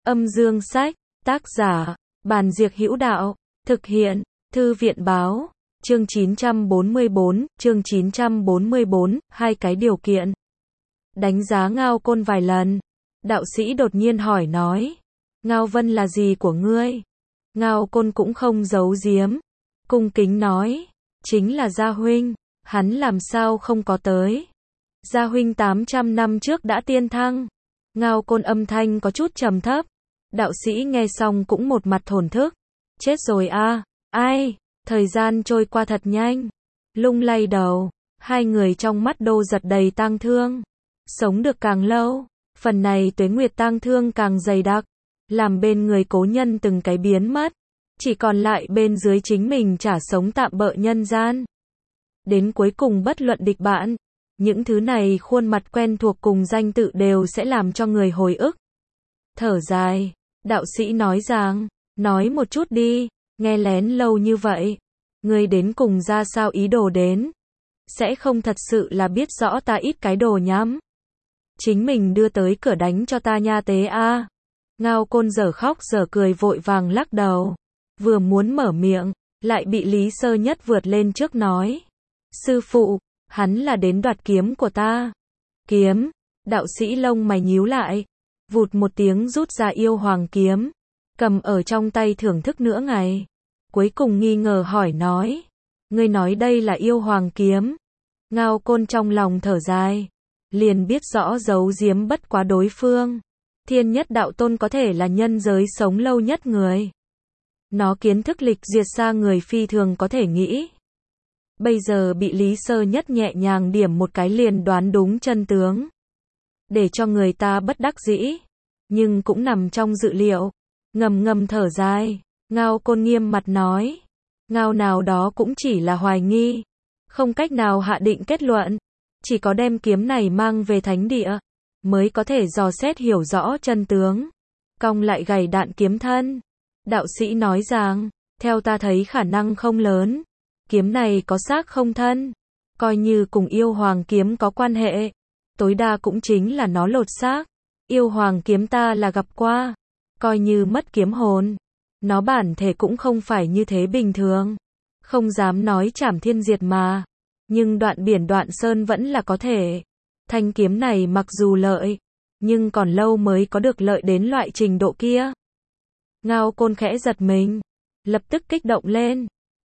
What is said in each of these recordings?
Âm dương sách, tác giả, Bàn Diệc Hữu Đạo, thực hiện, Thư viện báo, chương 944, hai cái điều kiện. Đánh giá Ngao Côn vài lần, đạo sĩ đột nhiên hỏi nói, Ngao Vân là gì của ngươi? Ngao Côn cũng không giấu giếm, cung kính nói, chính là Gia Huynh, hắn làm sao không có tới. Gia Huynh 800 năm trước đã tiên thăng. Ngao Côn âm thanh có chút trầm thấp, đạo sĩ nghe xong cũng một mặt thổn thức, chết rồi a, ai, thời gian trôi qua thật nhanh. Lung lay đầu, hai người trong mắt đô giật đầy tang thương. Sống được càng lâu, phần này tuế nguyệt tang thương càng dày đặc, làm bên người cố nhân từng cái biến mất, chỉ còn lại bên dưới chính mình chả sống tạm bợ nhân gian. Đến cuối cùng bất luận địch bạn, những thứ này khuôn mặt quen thuộc cùng danh tự đều sẽ làm cho người hồi ức. Thở dài, đạo sĩ nói rằng, nói một chút đi, nghe lén lâu như vậy, ngươi đến cùng ra sao ý đồ đến? Sẽ không thật sự là biết rõ ta ít cái đồ nhắm. Chính mình đưa tới cửa đánh cho ta nha tế a. Ngao Côn dở khóc dở cười vội vàng lắc đầu, vừa muốn mở miệng, lại bị Lý Sơ Nhất vượt lên trước nói, sư phụ, hắn là đến đoạt kiếm của ta. Kiếm? Đạo sĩ lông mày nhíu lại, vụt một tiếng rút ra yêu hoàng kiếm, cầm ở trong tay thưởng thức nửa ngày, cuối cùng nghi ngờ hỏi nói, ngươi nói đây là yêu hoàng kiếm? Ngao Côn trong lòng thở dài, liền biết rõ giấu giếm bất quá đối phương. Thiên Nhất Đạo Tôn có thể là nhân giới sống lâu nhất người. Nó kiến thức lịch duyệt xa người phi thường có thể nghĩ. Bây giờ bị Lý Sơ Nhất nhẹ nhàng điểm một cái liền đoán đúng chân tướng. Để cho người ta bất đắc dĩ, nhưng cũng nằm trong dự liệu. Ngầm ngầm thở dài, Ngao Côn nghiêm mặt nói, Ngao nào đó cũng chỉ là hoài nghi, không cách nào hạ định kết luận, chỉ có đem kiếm này mang về thánh địa, mới có thể dò xét hiểu rõ chân tướng. Cong lại gầy đạn kiếm thân, đạo sĩ nói rằng, theo ta thấy khả năng không lớn, kiếm này có xác không thân, coi như cùng yêu hoàng kiếm có quan hệ, tối đa cũng chính là nó lột xác. Yêu hoàng kiếm ta là gặp qua, coi như mất kiếm hồn, nó bản thể cũng không phải như thế bình thường, không dám nói trảm thiên diệt mà, nhưng đoạn biển đoạn sơn vẫn là có thể. Thanh kiếm này mặc dù lợi, nhưng còn lâu mới có được lợi đến loại trình độ kia. Ngao Côn khẽ giật mình, lập tức kích động lên,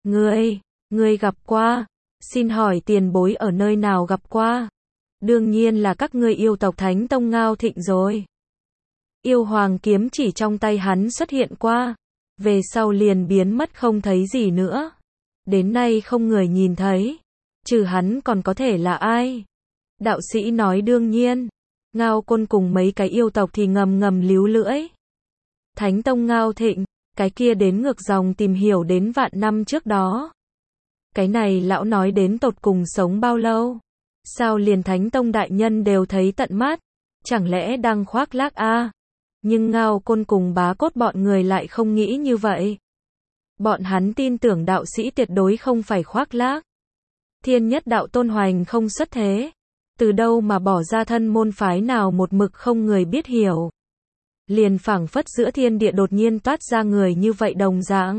ngươi gặp qua, xin hỏi tiền bối ở nơi nào gặp qua? Đương nhiên là các ngươi yêu tộc Thánh Tông Ngao Thịnh rồi. Yêu hoàng kiếm chỉ trong tay hắn xuất hiện qua, về sau liền biến mất không thấy gì nữa. Đến nay không người nhìn thấy, trừ hắn còn có thể là ai? Đạo sĩ nói đương nhiên. Ngao Côn cùng mấy cái yêu tộc thì ngầm ngầm líu lưỡi. Thánh Tông Ngao Thịnh, cái kia đến ngược dòng tìm hiểu đến vạn năm trước đó. Cái này lão nói đến tột cùng sống bao lâu? Sao liền Thánh Tông đại nhân đều thấy tận mắt? Chẳng lẽ đang khoác lác a? Nhưng Ngao Côn cùng Bá Cốt bọn người lại không nghĩ như vậy. Bọn hắn tin tưởng đạo sĩ tuyệt đối không phải khoác lác. Thiên Nhất Đạo Tôn hoành không xuất thế, từ đâu mà bỏ ra thân môn phái nào một mực không người biết hiểu. Liền phảng phất giữa thiên địa đột nhiên toát ra người như vậy đồng dạng.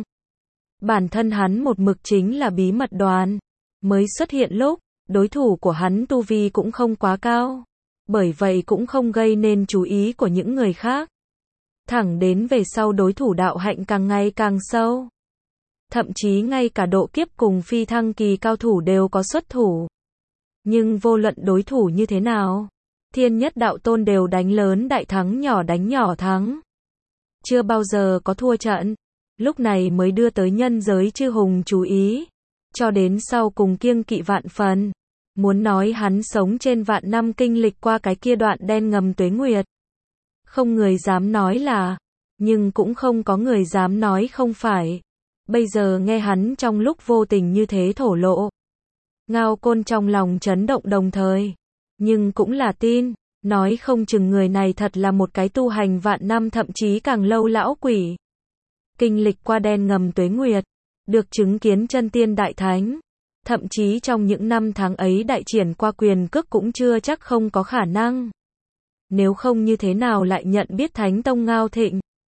Bản thân hắn một mực chính là bí mật đoàn, mới xuất hiện lúc, đối thủ của hắn tu vi cũng không quá cao, bởi vậy cũng không gây nên chú ý của những người khác. Thẳng đến về sau đối thủ đạo hạnh càng ngày càng sâu. Thậm chí ngay cả độ kiếp cùng phi thăng kỳ cao thủ đều có xuất thủ. Nhưng vô luận đối thủ như thế nào, Thiên Nhất Đạo Tôn đều đánh lớn đại thắng nhỏ đánh nhỏ thắng. Chưa bao giờ có thua trận, lúc này mới đưa tới nhân giới chư hùng chú ý. Cho đến sau cùng kiêng kỵ vạn phần, muốn nói hắn sống trên vạn năm kinh lịch qua cái kia đoạn đen ngầm tuế nguyệt. Không người dám nói là, nhưng cũng không có người dám nói không phải. Bây giờ nghe hắn trong lúc vô tình như thế thổ lộ, Ngao Côn trong lòng chấn động đồng thời, nhưng cũng là tin, nói không chừng người này thật là một cái tu hành vạn năm thậm chí càng lâu lão quỷ. Kinh lịch qua đen ngầm tuế nguyệt, được chứng kiến chân tiên đại thánh, thậm chí trong những năm tháng ấy đại triển qua quyền cước cũng chưa chắc không có khả năng. Nếu không như thế nào lại nhận biết Thánh Tông Ngao Thịnh.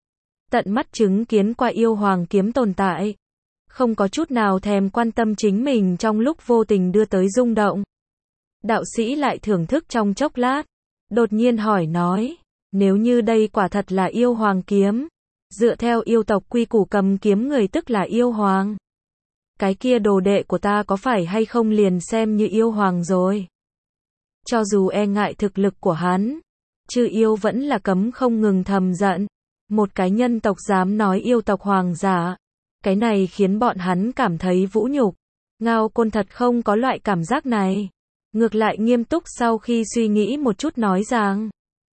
tận mắt chứng kiến qua yêu hoàng kiếm tồn tại. Không có chút nào thèm quan tâm chính mình trong lúc vô tình đưa tới rung động. Đạo sĩ lại thưởng thức trong chốc lát, đột nhiên hỏi nói, nếu như đây quả thật là yêu hoàng kiếm, dựa theo yêu tộc quy củ cầm kiếm người tức là yêu hoàng. Cái kia đồ đệ của ta có phải hay không liền xem như yêu hoàng rồi. Cho dù e ngại thực lực của hắn, chư yêu vẫn là cấm không ngừng thầm giận. Một cái nhân tộc dám nói yêu tộc hoàng giả, cái này khiến bọn hắn cảm thấy vũ nhục. Ngao Côn thật không có loại cảm giác này. Ngược lại nghiêm túc sau khi suy nghĩ một chút nói rằng,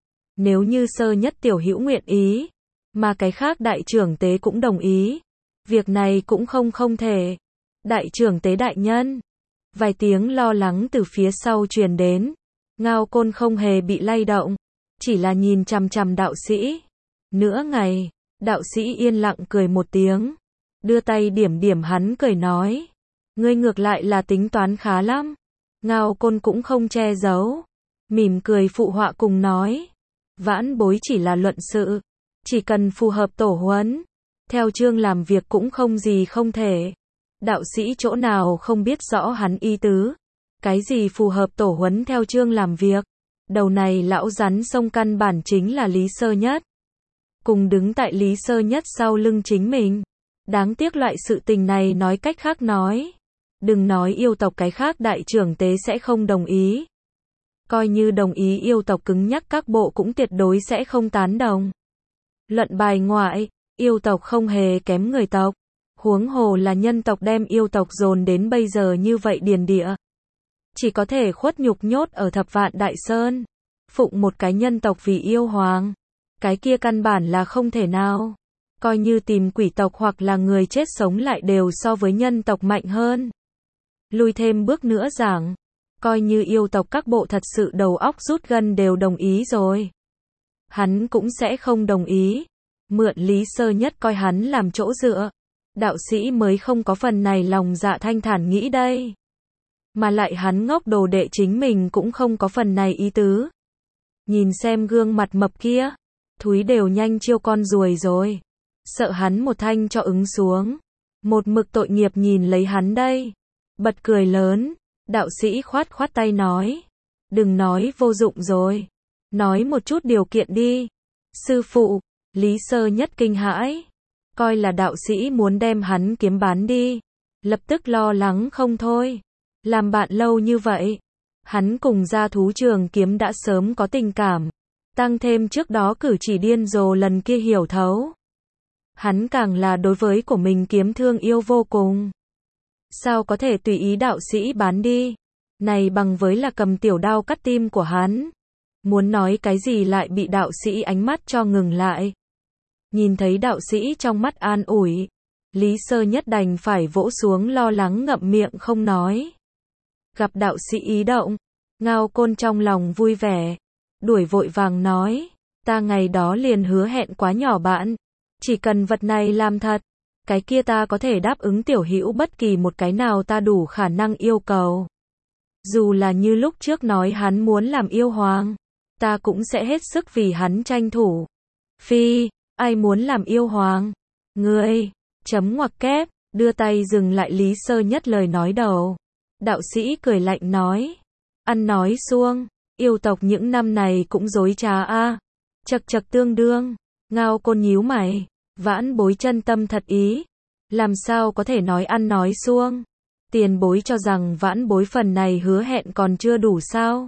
nếu như sơ nhất tiểu hữu nguyện ý, mà cái khác đại trưởng tế cũng đồng ý, việc này cũng không thể. Đại trưởng tế đại nhân. Vài tiếng lo lắng từ phía sau truyền đến. Ngao Côn không hề bị lay động, chỉ là nhìn chằm chằm đạo sĩ. Nửa ngày, đạo sĩ yên lặng cười một tiếng, đưa tay điểm điểm hắn cười nói, ngươi ngược lại là tính toán khá lắm. Ngao Côn cũng không che giấu, mỉm cười phụ họa cùng nói, vãn bối chỉ là luận sự, chỉ cần phù hợp tổ huấn, theo chương làm việc cũng không gì không thể. Đạo sĩ chỗ nào không biết rõ hắn ý tứ, cái gì phù hợp tổ huấn theo chương làm việc, đầu này lão rắn sông căn bản chính là Lý Sơ Nhất. Cùng đứng tại Lý Sơ Nhất sau lưng chính mình. Đáng tiếc loại sự tình này nói cách khác nói. Đừng nói yêu tộc cái khác đại trưởng tế sẽ không đồng ý. Coi như đồng ý yêu tộc cứng nhắc các bộ cũng tuyệt đối sẽ không tán đồng. Luận bài ngoại, yêu tộc không hề kém người tộc. Huống hồ là nhân tộc đem yêu tộc dồn đến bây giờ như vậy điền địa. Chỉ có thể khuất nhục nhốt ở Thập Vạn Đại Sơn. Phụng một cái nhân tộc vì yêu hoàng. Cái kia căn bản là không thể nào. Coi như tìm quỷ tộc hoặc là người chết sống lại đều so với nhân tộc mạnh hơn. Lùi thêm bước nữa giảng, coi như yêu tộc các bộ thật sự đầu óc rút gân đều đồng ý rồi. Hắn cũng sẽ không đồng ý. Mượn Lý Sơ Nhất coi hắn làm chỗ dựa. Đạo sĩ mới không có phần này lòng dạ thanh thản nghĩ đây. Mà lại hắn ngốc đồ đệ chính mình cũng không có phần này ý tứ. Nhìn xem gương mặt mập kia, thúi đều nhanh chiêu con ruồi rồi. Sợ hắn một thanh cho ứng xuống. Một mực tội nghiệp nhìn lấy hắn đây. Bật cười lớn, đạo sĩ khoát khoát tay nói. Đừng nói vô dụng rồi. Nói một chút điều kiện đi. Sư phụ, Lý Sơ Nhất kinh hãi. Coi là đạo sĩ muốn đem hắn kiếm bán đi. Lập tức lo lắng không thôi. Làm bạn lâu như vậy. Hắn cùng gia thú trường kiếm đã sớm có tình cảm. Tăng thêm trước đó cử chỉ điên rồ lần kia hiểu thấu. Hắn càng là đối với của mình kiếm thương yêu vô cùng. Sao có thể tùy ý đạo sĩ bán đi? Này bằng với là cầm tiểu đao cắt tim của hắn. Muốn nói cái gì lại bị đạo sĩ ánh mắt cho ngừng lại. Nhìn thấy đạo sĩ trong mắt an ủi. Lý Sơ Nhất đành phải vỗ xuống lo lắng ngậm miệng không nói. Gặp đạo sĩ ý động. Ngao Côn trong lòng vui vẻ. Đuổi vội vàng nói. Ta ngày đó liền hứa hẹn quá nhỏ bạn. Chỉ cần vật này làm thật. Cái kia ta có thể đáp ứng tiểu hữu bất kỳ một cái nào ta đủ khả năng yêu cầu. Dù là như lúc trước nói hắn muốn làm yêu hoàng. Ta cũng sẽ hết sức vì hắn tranh thủ. Phi, ai muốn làm yêu hoàng? Ngươi, chấm ngoặc kép, đưa tay dừng lại Lý Sơ Nhất lời nói đầu. Đạo sĩ cười lạnh nói. Ăn nói suông, yêu tộc những năm này cũng dối trá a. Chật chật tương đương. Ngao Côn nhíu mày. Vãn bối chân tâm thật ý. Làm sao có thể nói ăn nói suông. Tiền bối cho rằng vãn bối phần này hứa hẹn còn chưa đủ sao?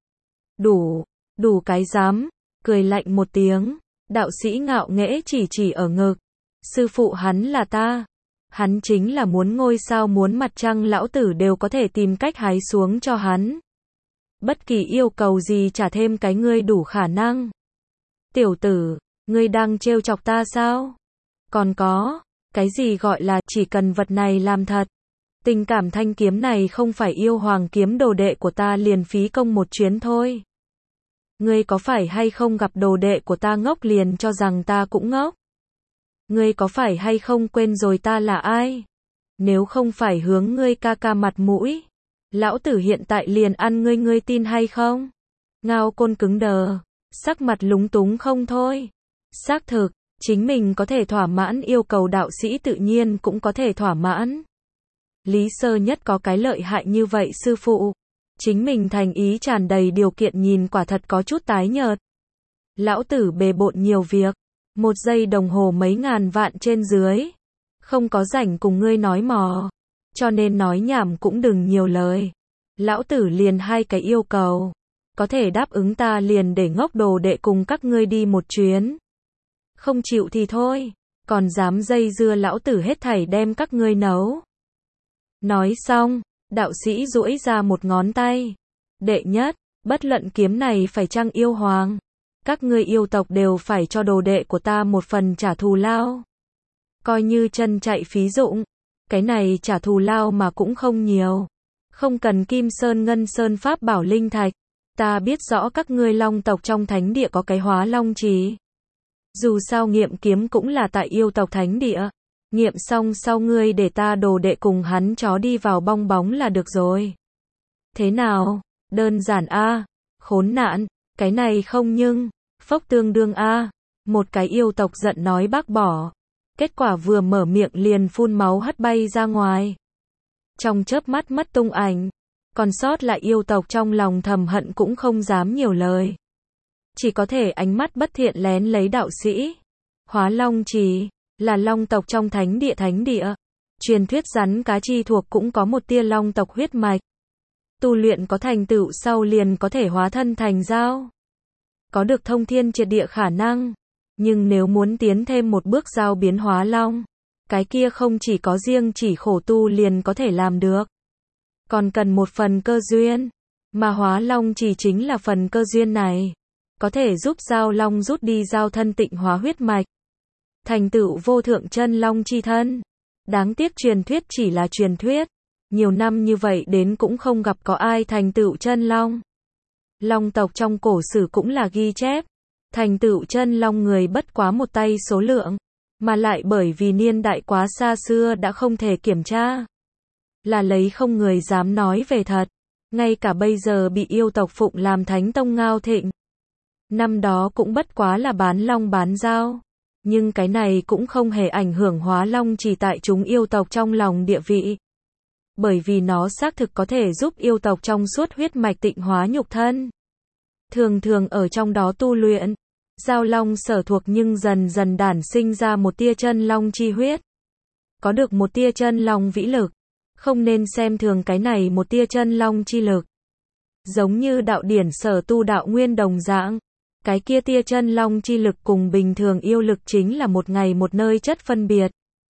Đủ, đủ cái dám. Cười lạnh một tiếng. Đạo sĩ ngạo nghễ chỉ ở ngực. Sư phụ hắn là ta. Hắn chính là muốn ngôi sao muốn mặt trăng lão tử đều có thể tìm cách hái xuống cho hắn. Bất kỳ yêu cầu gì trả thêm cái ngươi đủ khả năng. Tiểu tử, ngươi đang trêu chọc ta sao? Còn có, cái gì gọi là chỉ cần vật này làm thật. Tình cảm thanh kiếm này không phải yêu hoàng kiếm đồ đệ của ta liền phí công một chuyến thôi. Ngươi có phải hay không gặp đồ đệ của ta ngốc liền cho rằng ta cũng ngốc? Ngươi có phải hay không quên rồi ta là ai? Nếu không phải hướng ngươi ca ca mặt mũi, lão tử hiện tại liền ăn ngươi tin hay không? Ngao Côn cứng đờ, sắc mặt lúng túng không thôi. Xác thực, Chính mình có thể thỏa mãn yêu cầu đạo sĩ tự nhiên cũng có thể thỏa mãn. Lý Sơ Nhất có cái lợi hại như vậy sư phụ. Chính mình thành ý tràn đầy điều kiện nhìn quả thật có chút tái nhợt. Lão tử bề bộn nhiều việc. 1 giây đồng hồ mấy ngàn vạn trên dưới. Không có rảnh cùng ngươi nói mò. Cho nên nói nhảm cũng đừng nhiều lời. Lão tử liền 2 cái yêu cầu. Có thể đáp ứng ta liền để ngốc đồ đệ cùng các ngươi đi một chuyến. Không chịu thì thôi. Còn dám dây dưa lão tử hết thảy đem các ngươi nấu. Nói xong, đạo sĩ duỗi ra một ngón tay. Đệ nhất, bất luận kiếm này phải chăng yêu hoàng. Các ngươi yêu tộc đều phải cho đồ đệ của ta một phần trả thù lao. Coi như chân chạy phí dụng. Cái này trả thù lao mà cũng không nhiều. Không cần kim sơn ngân sơn pháp bảo linh thạch. Ta biết rõ các ngươi long tộc trong thánh địa có cái hóa long trì. Dù sao nghiệm kiếm cũng là tại yêu tộc thánh địa. Nghiệm xong sau ngươi để ta đồ đệ cùng hắn chó đi vào bong bóng là được rồi. Thế nào? Đơn giản a. Khốn nạn, cái này không nhưng, phốc tương đương a. Một cái yêu tộc giận nói bác bỏ. Kết quả vừa mở miệng liền phun máu hất bay ra ngoài. Trong chớp mắt mất tung ảnh. Còn sót lại yêu tộc trong lòng thầm hận cũng không dám nhiều lời. Chỉ có thể ánh mắt bất thiện lén lấy đạo sĩ. Hóa long trì là long tộc trong thánh địa. Truyền thuyết rắn cá chi thuộc cũng có một tia long tộc huyết mạch. Tu luyện có thành tựu sau liền có thể hóa thân thành dao. Có được thông thiên triệt địa khả năng. Nhưng nếu muốn tiến thêm một bước dao biến hóa long, cái kia không chỉ có riêng chỉ khổ tu liền có thể làm được. Còn cần một phần cơ duyên. Mà hóa long chỉ chính là phần cơ duyên này. Có thể giúp dao long rút đi dao thân tịnh hóa huyết mạch. Thành tựu vô thượng chân long chi thân. Đáng tiếc truyền thuyết chỉ là truyền thuyết. Nhiều năm như vậy đến cũng không gặp có ai thành tựu chân long. Long tộc trong cổ sử cũng là ghi chép. Thành tựu chân long người bất quá một tay số lượng. Mà lại bởi vì niên đại quá xa xưa đã không thể kiểm tra. Là lấy không người dám nói về thật. Ngay cả bây giờ bị yêu tộc phụng làm thánh tông Ngao Thịnh. Năm đó cũng bất quá là bán long bán dao. Nhưng cái này cũng không hề ảnh hưởng hóa long chỉ tại chúng yêu tộc trong lòng địa vị. Bởi vì nó xác thực có thể giúp yêu tộc trong suốt huyết mạch tịnh hóa nhục thân. Thường thường ở trong đó tu luyện. Dao long sở thuộc nhưng dần dần đản sinh ra một tia chân long chi huyết. Có được một tia chân long vĩ lực. Không nên xem thường cái này một tia chân long chi lực. Giống như đạo điển sở tu đạo nguyên đồng dạng. Cái kia tia chân long chi lực cùng bình thường yêu lực chính là một ngày một nơi chất phân biệt.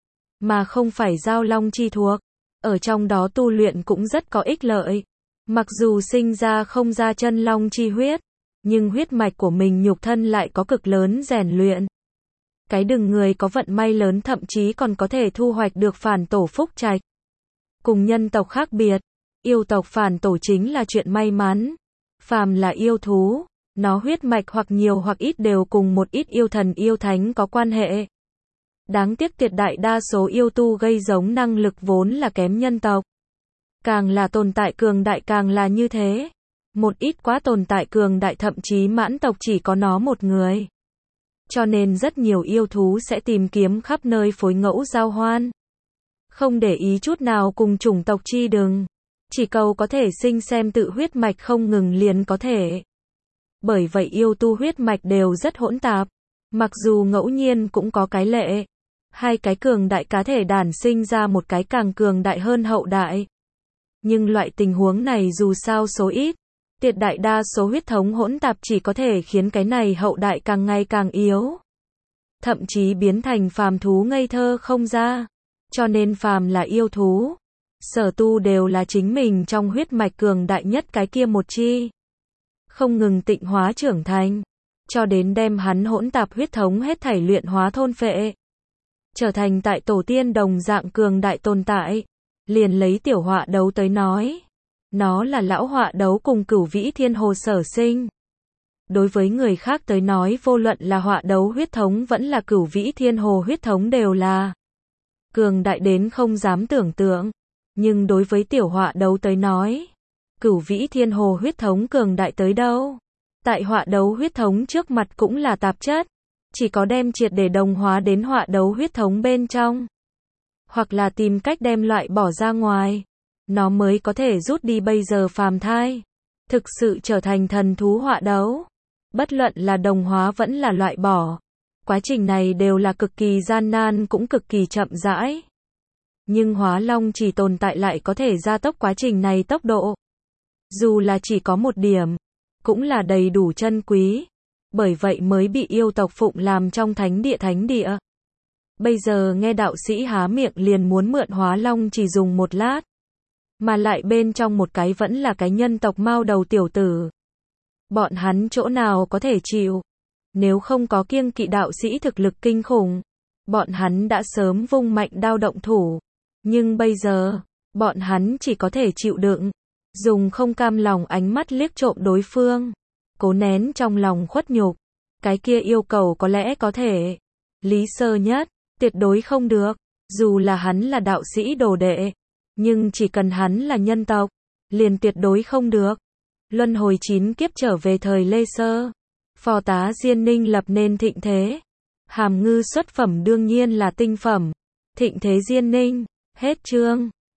Mà không phải dao long chi thuộc. Ở trong đó tu luyện cũng rất có ích lợi. Mặc dù sinh ra không ra chân long chi huyết. Nhưng huyết mạch của mình nhục thân lại có cực lớn rèn luyện. Cái đừng người có vận may lớn thậm chí còn có thể thu hoạch được phản tổ phúc trạch. Cùng nhân tộc khác biệt. Yêu tộc phản tổ chính là chuyện may mắn. Phàm là yêu thú. Nó huyết mạch hoặc nhiều hoặc ít đều cùng một ít yêu thần yêu thánh có quan hệ. Đáng tiếc tuyệt đại đa số yêu tu gây giống năng lực vốn là kém nhân tộc. Càng là tồn tại cường đại càng là như thế. Một ít quá tồn tại cường đại thậm chí mãn tộc chỉ có nó một người. Cho nên rất nhiều yêu thú sẽ tìm kiếm khắp nơi phối ngẫu giao hoan. Không để ý chút nào cùng chủng tộc chi đừng. Chỉ cầu có thể sinh xem tự huyết mạch không ngừng liền có thể. Bởi vậy yêu tu huyết mạch đều rất hỗn tạp. Mặc dù ngẫu nhiên cũng có cái lệ. 2 cái cường đại cá thể đản sinh ra một cái càng cường đại hơn hậu đại. Nhưng loại tình huống này dù sao số ít. Tuyệt đại đa số huyết thống hỗn tạp chỉ có thể khiến cái này hậu đại càng ngày càng yếu. Thậm chí biến thành phàm thú ngây thơ không ra. Cho nên phàm là yêu thú. Sở tu đều là chính mình trong huyết mạch cường đại nhất cái kia một chi. Không ngừng tịnh hóa trưởng thành. Cho đến đem hắn hỗn tạp huyết thống hết thảy luyện hóa thôn phệ. Trở thành tại tổ tiên đồng dạng cường đại tồn tại. Liền lấy tiểu họa đấu tới nói. Nó là lão họa đấu cùng cửu vĩ thiên hồ sở sinh. Đối với người khác tới nói vô luận là họa đấu huyết thống vẫn là cửu vĩ thiên hồ huyết thống đều là cường đại đến không dám tưởng tượng. Nhưng đối với tiểu họa đấu tới nói, cửu vĩ thiên hồ huyết thống cường đại tới đâu. Tại họa đấu huyết thống trước mặt cũng là tạp chất. chỉ có đem triệt để đồng hóa đến họa đấu huyết thống bên trong, hoặc là tìm cách đem loại bỏ ra ngoài, nó mới có thể rút đi bây giờ phàm thai, thực sự trở thành thần thú họa đấu. Bất luận là đồng hóa vẫn là loại bỏ, quá trình này đều là cực kỳ gian nan cũng cực kỳ chậm rãi. Nhưng hóa long chỉ tồn tại lại có thể gia tốc quá trình này tốc độ. Dù là chỉ có một điểm, cũng là đầy đủ chân quý. Bởi vậy mới bị yêu tộc phụng làm trong thánh địa. Bây giờ nghe đạo sĩ há miệng liền muốn mượn hóa long chỉ dùng một lát. Mà lại bên trong một cái vẫn là cái nhân tộc mao đầu tiểu tử. Bọn hắn chỗ nào có thể chịu. Nếu không có kiêng kỵ đạo sĩ thực lực kinh khủng, bọn hắn đã sớm vung mạnh đao động thủ. Nhưng bây giờ, bọn hắn chỉ có thể chịu đựng, dùng không cam lòng ánh mắt liếc trộm đối phương, cố nén trong lòng khuất nhục. Cái kia yêu cầu có lẽ có thể. Lý Sơ Nhất, tuyệt đối không được, dù là hắn là đạo sĩ đồ đệ, nhưng chỉ cần hắn là nhân tộc, liền tuyệt đối không được. Luân hồi 9 kiếp trở về thời Lê Sơ, phò tá Diên Ninh lập nên thịnh thế. Hàm Ngư xuất phẩm đương nhiên là tinh phẩm. Thịnh thế Diên Ninh, hết chương.